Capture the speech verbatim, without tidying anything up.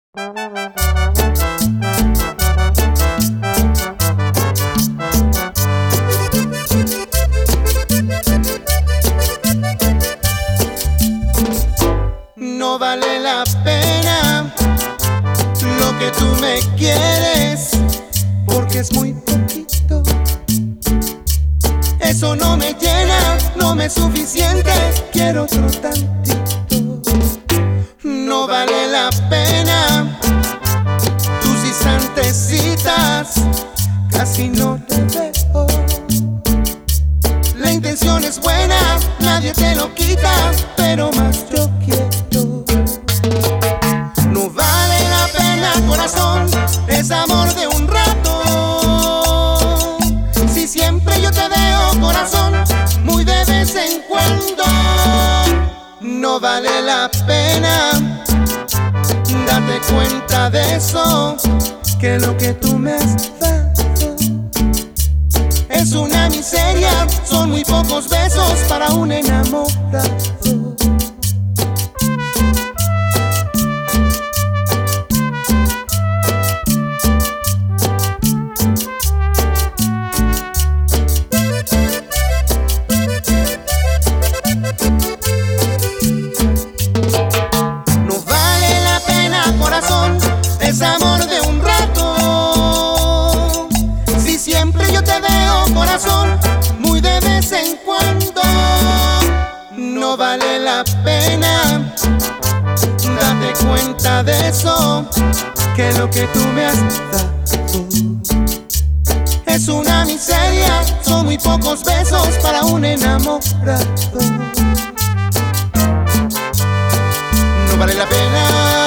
No vale la pena lo que tú me quieres, porque es muy poquito. Eso no me llena, no me es suficiente, quiero otro tantito. No vale la pena tus instantes citas, casi no te veo. La intención es buena, nadie te lo quita, pero más yo quiero. No vale la pena, corazón, es amor de un rato. Si siempre yo te veo, corazón, muy de vez en cuando. No vale la pena, date cuenta de eso, que lo que tú me has dado es una miseria, son muy pocos besos para un enamorado. No vale la pena, corazón, es amor de un rato. Si siempre yo te veo, corazón, muy de vez en cuando. No vale la pena, date cuenta de eso, que lo que tú me has dado es una miseria, son muy pocos besos para un enamorado. No vale la pena.